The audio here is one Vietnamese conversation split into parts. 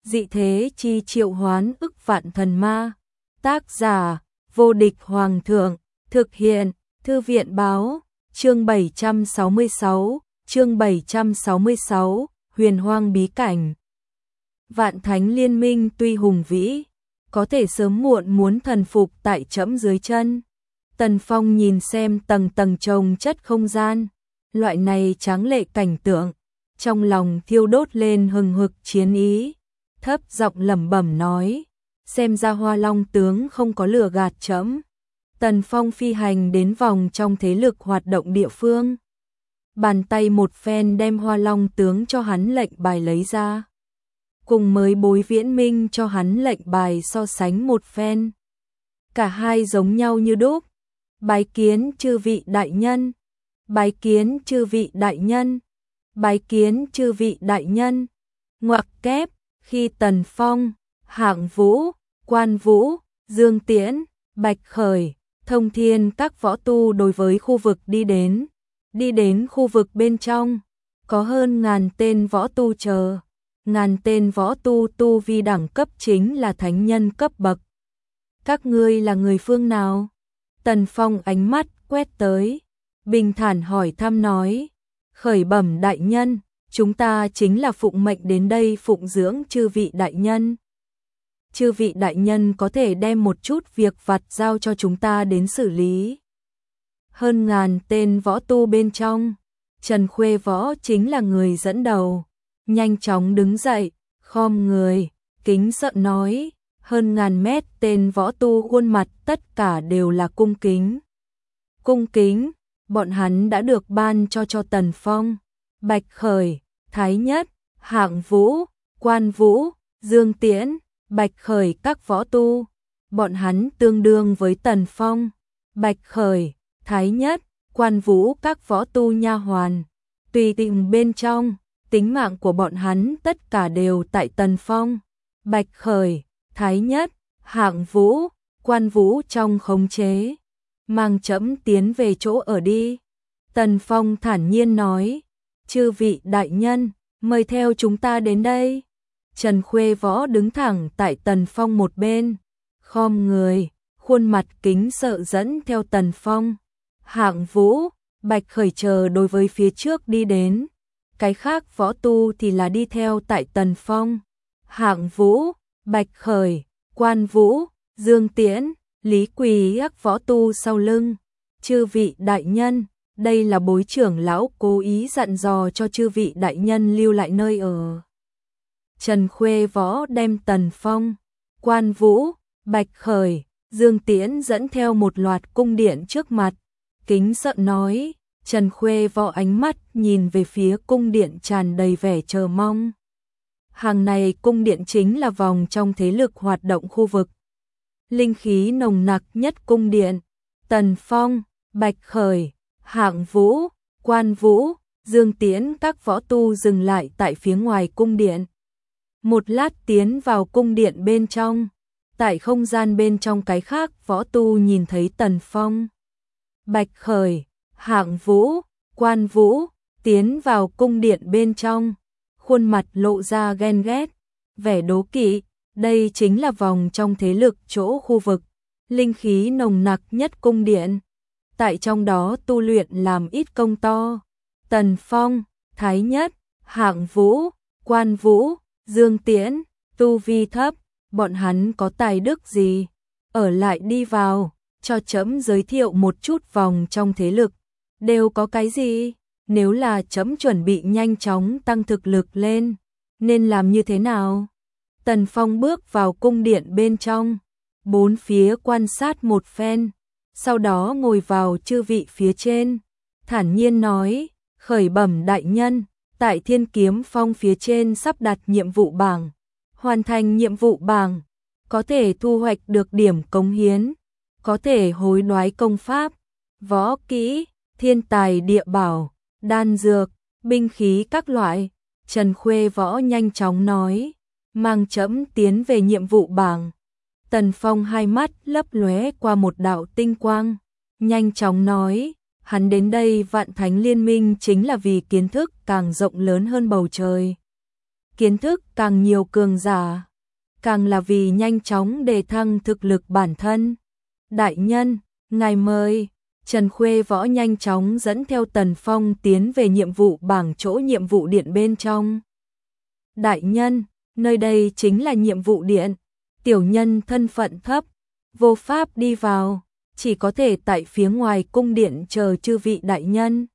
dị thế chi triệu hoán ức vạn thần ma. Tác giả, vô địch hoàng thượng, thực hiện, thư viện báo, chương 766, huyền hoang bí cảnh. Vạn thánh liên minh tuy hùng vĩ, có thể sớm muộn muốn thần phục tại trẫm dưới chân. Tần Phong nhìn xem tầng tầng chồng chất không gian, loại này tráng lệ cảnh tượng, trong lòng thiêu đốt lên hừng hực chiến ý, thấp giọng lẩm bẩm nói, xem ra Hoa Long tướng không có lừa gạt trẫm. Tần Phong phi hành đến vòng trong thế lực hoạt động địa phương, bàn tay một phen đem Hoa Long tướng cho hắn lệnh bài lấy ra, cùng mới Bối Viễn Minh cho hắn lệnh bài so sánh một phen. Cả hai giống nhau như đúc. Bái kiến chư vị đại nhân, bái kiến chư vị đại nhân, bái kiến chư vị đại nhân. Ngoặc kép, khi Tần Phong, Hạng Vũ, Quan Vũ, Dương Tiễn, Bạch Khởi, Thông Thiên các võ tu đối với khu vực đi đến khu vực bên trong, có hơn ngàn tên võ tu chờ. Ngàn tên võ tu tu vi đẳng cấp chính là thánh nhân cấp bậc. Các ngươi là người phương nào? Tần Phong ánh mắt quét tới, bình thản hỏi thăm nói, khởi bẩm đại nhân, chúng ta chính là phụng mệnh đến đây phụng dưỡng chư vị đại nhân. Chư vị đại nhân có thể đem một chút việc vặt giao cho chúng ta đến xử lý. Hơn ngàn tên võ tu bên trong, Trần Khuê Võ chính là người dẫn đầu, nhanh chóng đứng dậy, khom người, kính sợ nói, hơn ngàn mét tên võ tu khuôn mặt tất cả đều là cung kính. Cung kính, bọn hắn đã được ban cho Tần Phong, Bạch Khởi, Thái Nhất, Hạng Vũ, Quan Vũ, Dương Tiễn, Bạch Khởi các võ tu, bọn hắn tương đương với Tần Phong, Bạch Khởi, Thái Nhất, Quan Vũ các võ tu nha hoàn, tùy tiện bên trong, tính mạng của bọn hắn tất cả đều tại Tần Phong, Bạch Khởi, Thái Nhất, Hạng Vũ, Quan Vũ trong khống chế. Mang trẫm tiến về chỗ ở đi. Tần Phong thản nhiên nói, chư vị đại nhân, mời theo chúng ta đến đây. Trần Khuê Võ đứng thẳng tại Tần Phong một bên, khom người, khuôn mặt kính sợ dẫn theo Tần Phong. Hạng Vũ, Bạch Khởi chờ đối với phía trước đi đến, cái khác võ tu thì là đi theo tại Tần Phong. Hạng Vũ, Bạch Khởi, Quan Vũ, Dương Tiễn, Lý Quỳ các võ tu sau lưng. Chư vị đại nhân, đây là Bối trưởng lão cố ý dặn dò cho chư vị đại nhân lưu lại nơi ở. Trần Khuê Võ đem Tần Phong, Quan Vũ, Bạch Khởi, Dương Tiễn dẫn theo một loạt cung điện trước mặt, kính sợ nói. Trần Khuê Võ ánh mắt nhìn về phía cung điện tràn đầy vẻ chờ mong. Hàng này cung điện chính là vòng trong thế lực hoạt động khu vực. Linh khí nồng nặc nhất cung điện. Tần Phong, Bạch Khởi, Hạng Vũ, Quan Vũ, Dương Tiễn các võ tu dừng lại tại phía ngoài cung điện. Một lát tiến vào cung điện bên trong. Tại không gian bên trong cái khác võ tu nhìn thấy Tần Phong, Bạch Khởi, Hạng Vũ, Quan Vũ tiến vào cung điện bên trong, khuôn mặt lộ ra ghen ghét, vẻ đố kỵ. Đây chính là vòng trong thế lực chỗ khu vực, linh khí nồng nặc nhất cung điện. Tại trong đó tu luyện làm ít công to. Tần Phong, Thái Nhất, Hạng Vũ, Quan Vũ, Dương Tiễn, tu vi thấp, bọn hắn có tài đức gì? Ở lại đi vào, cho trẫm giới thiệu một chút vòng trong thế lực. Đều có cái gì? Nếu là trẫm chuẩn bị nhanh chóng tăng thực lực lên, nên làm như thế nào? Tần Phong bước vào cung điện bên trong, bốn phía quan sát một phen, sau đó ngồi vào chư vị phía trên, thản nhiên nói, khởi bẩm đại nhân, tại Thiên Kiếm Phong phía trên sắp đặt nhiệm vụ bảng, hoàn thành nhiệm vụ bảng, có thể thu hoạch được điểm cống hiến, có thể hối đoái công pháp, võ kỹ, thiên tài địa bảo, đan dược, binh khí các loại. Trần Khuê Võ nhanh chóng nói, mang trẫm tiến về nhiệm vụ bảng. Tần Phong hai mắt lấp lóe qua một đạo tinh quang, nhanh chóng nói, hắn đến đây Vạn Thánh Liên Minh chính là vì kiến thức càng rộng lớn hơn bầu trời. kiến thức càng nhiều cường giả, càng là vì nhanh chóng đề thăng thực lực bản thân. Đại nhân, ngài mời. Trần Khuê Võ nhanh chóng dẫn theo Tần Phong tiến về nhiệm vụ bảng chỗ nhiệm vụ điện bên trong. Đại nhân, nơi đây chính là nhiệm vụ điện. Tiểu nhân thân phận thấp, vô pháp đi vào, chỉ có thể tại phía ngoài cung điện chờ chư vị đại nhân.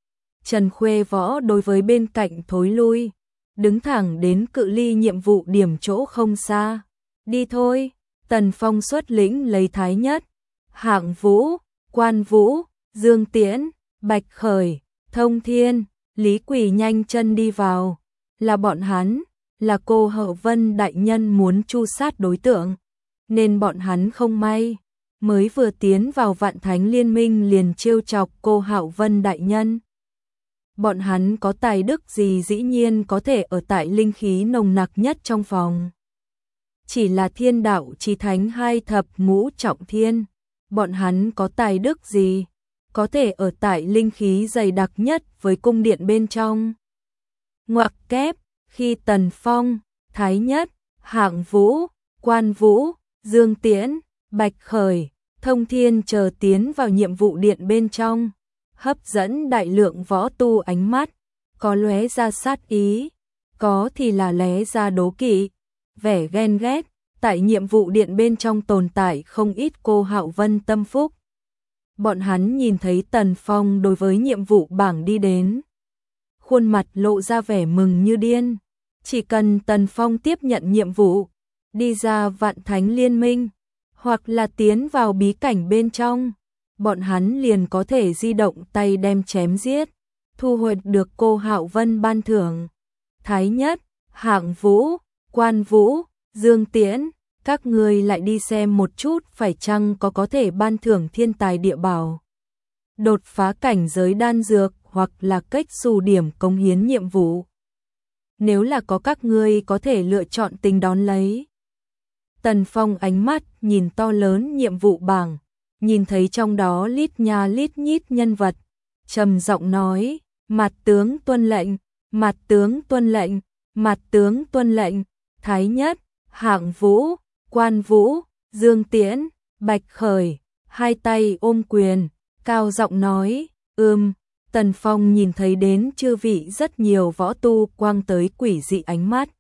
Trần Khuê Võ đối với bên cạnh thối lui, đứng thẳng đến cự ly nhiệm vụ điểm chỗ không xa. Đi thôi. Tần Phong xuất lĩnh lấy Thái Nhất, Hạng Vũ, Quan Vũ, Dương Tiễn, Bạch Khởi, Thông Thiên, Lý Quỳ nhanh chân đi vào. Là bọn hắn, là cô Hậu Vân đại nhân muốn tru sát đối tượng, nên bọn hắn không may, mới vừa tiến vào Vạn Thánh Liên Minh liền trêu chọc cô Hậu Vân đại nhân. Bọn hắn có tài đức gì dĩ nhiên có thể ở tại linh khí nồng nặc nhất trong phòng. Chỉ là Thiên Đạo Chí Thánh 2 thập ngũ trọng thiên, bọn hắn có tài đức gì có thể ở tại linh khí dày đặc nhất với cung điện bên trong. Ngoặc kép, khi Tần Phong, Thái Nhất, Hạng Vũ, Quan Vũ, Dương Tiễn, Bạch Khởi, Thông Thiên chờ tiến vào nhiệm vụ điện bên trong, hấp dẫn đại lượng võ tu ánh mắt, có lóe ra sát ý, có thì là lóe ra đố kỵ, vẻ ghen ghét. Tại nhiệm vụ điện bên trong tồn tại không ít cô Hạo Vân tâm phúc. Bọn hắn nhìn thấy Tần Phong đối với nhiệm vụ bảng đi đến, khuôn mặt lộ ra vẻ mừng như điên. Chỉ cần Tần Phong tiếp nhận nhiệm vụ, đi ra Vạn Thánh Liên Minh, hoặc là tiến vào bí cảnh bên trong, bọn hắn liền có thể di động tay đem chém giết, thu hồi được cô Hạo Vân ban thưởng. Thái Nhất, Hạng Vũ, Quan Vũ, Dương Tiễn, các người lại đi xem một chút phải chăng có thể ban thưởng thiên tài địa bảo, đột phá cảnh giới đan dược hoặc là cách xù điểm cống hiến nhiệm vụ. Nếu là có các ngươi có thể lựa chọn tình đón lấy. Tần Phong ánh mắt nhìn to lớn nhiệm vụ bảng, nhìn thấy trong đó lít nha lít nhít nhân vật, trầm giọng nói, Mạt tướng tuân lệnh, Mạt tướng tuân lệnh, Mạt tướng tuân lệnh. Thái Nhất, Hạng Vũ, Quan Vũ, Dương Tiễn, Bạch Khởi, hai tay ôm quyền, cao giọng nói, Tần Phong nhìn thấy đến chư vị rất nhiều võ tu quang tới quỷ dị ánh mắt.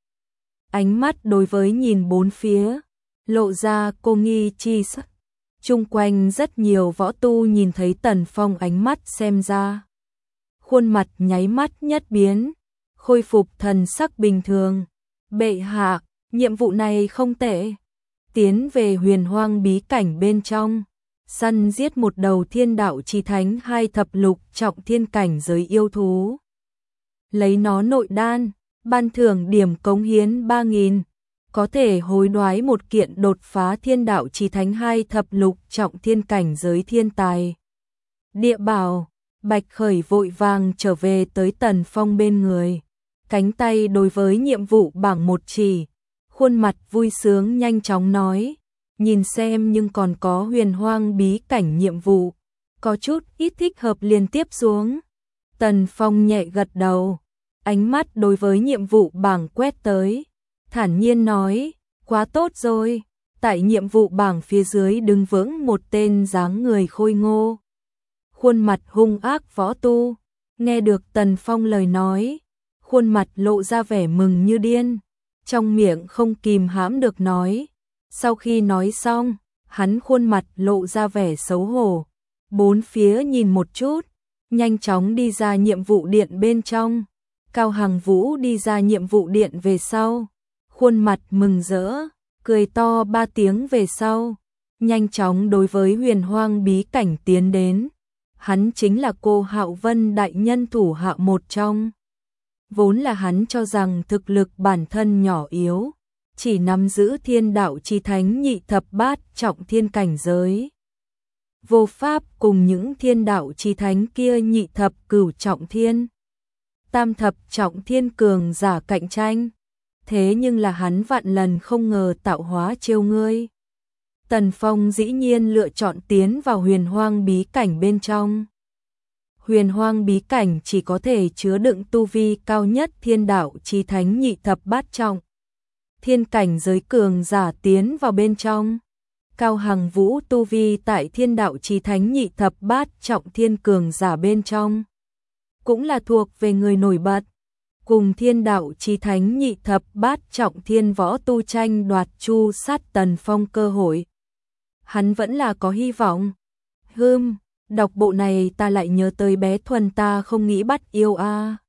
Ánh mắt đối với nhìn bốn phía, lộ ra cô nghi chi sắc. Chung quanh rất nhiều võ tu nhìn thấy Tần Phong ánh mắt xem ra. Khuôn mặt nháy mắt nhất biến, khôi phục thần sắc bình thường. Bệ hạ, nhiệm vụ này không tệ. Tiến về huyền hoang bí cảnh bên trong, săn giết một đầu Thiên Đạo Chí Thánh 2 thập lục trọng thiên cảnh giới yêu thú. Lấy nó nội đan, ban thưởng điểm cống hiến 3.000, có thể hối đoái một kiện đột phá Thiên Đạo Chí Thánh 2 thập lục trọng thiên cảnh giới thiên tài. Địa bảo, Bạch Khởi vội vàng trở về tới Tần Phong bên người, cánh tay đối với nhiệm vụ bảng một chỉ, khuôn mặt vui sướng nhanh chóng nói, nhìn xem nhưng còn có huyền hoang bí cảnh nhiệm vụ, có chút ít thích hợp liên tiếp xuống. Tần Phong nhẹ gật đầu, ánh mắt đối với nhiệm vụ bảng quét tới, thản nhiên nói, quá tốt rồi. Tại nhiệm vụ bảng phía dưới đứng vững một tên dáng người khôi ngô, khuôn mặt hung ác võ tu, nghe được Tần Phong lời nói, khuôn mặt lộ ra vẻ mừng như điên, trong miệng không kìm hãm được nói. Sau khi nói xong, hắn khuôn mặt lộ ra vẻ xấu hổ, bốn phía nhìn một chút, nhanh chóng đi ra nhiệm vụ điện bên trong. Cao Hằng Vũ đi ra nhiệm vụ điện về sau, khuôn mặt mừng rỡ, cười to 3 tiếng về sau, nhanh chóng đối với huyền hoang bí cảnh tiến đến. Hắn chính là cô Hạo Vân đại nhân thủ hạ một trong. Vốn là hắn cho rằng thực lực bản thân nhỏ yếu, chỉ nắm giữ Thiên Đạo Chí Thánh nhị thập bát trọng thiên cảnh giới, vô pháp cùng những Thiên Đạo Chí Thánh kia nhị thập cửu trọng thiên, tam thập trọng thiên cường giả cạnh tranh. Thế nhưng là hắn vạn lần không ngờ tạo hóa trêu ngươi. Tần Phong dĩ nhiên lựa chọn tiến vào huyền hoang bí cảnh bên trong. Huyền Hoang bí cảnh chỉ có thể chứa đựng tu vi cao nhất Thiên Đạo Chí Thánh nhị thập bát trọng. Thiên cảnh giới cường giả tiến vào bên trong. Cao Hằng Vũ tu vi tại Thiên Đạo Chí Thánh nhị thập bát trọng thiên cường giả bên trong, cũng là thuộc về người nổi bật. Cùng Thiên Đạo Chí Thánh nhị thập bát trọng thiên võ tu tranh đoạt chu sát Tần Phong cơ hội, hắn vẫn là có hy vọng. Đọc bộ này ta lại nhớ tới bé Thuần ta không nghĩ bắt yêu a.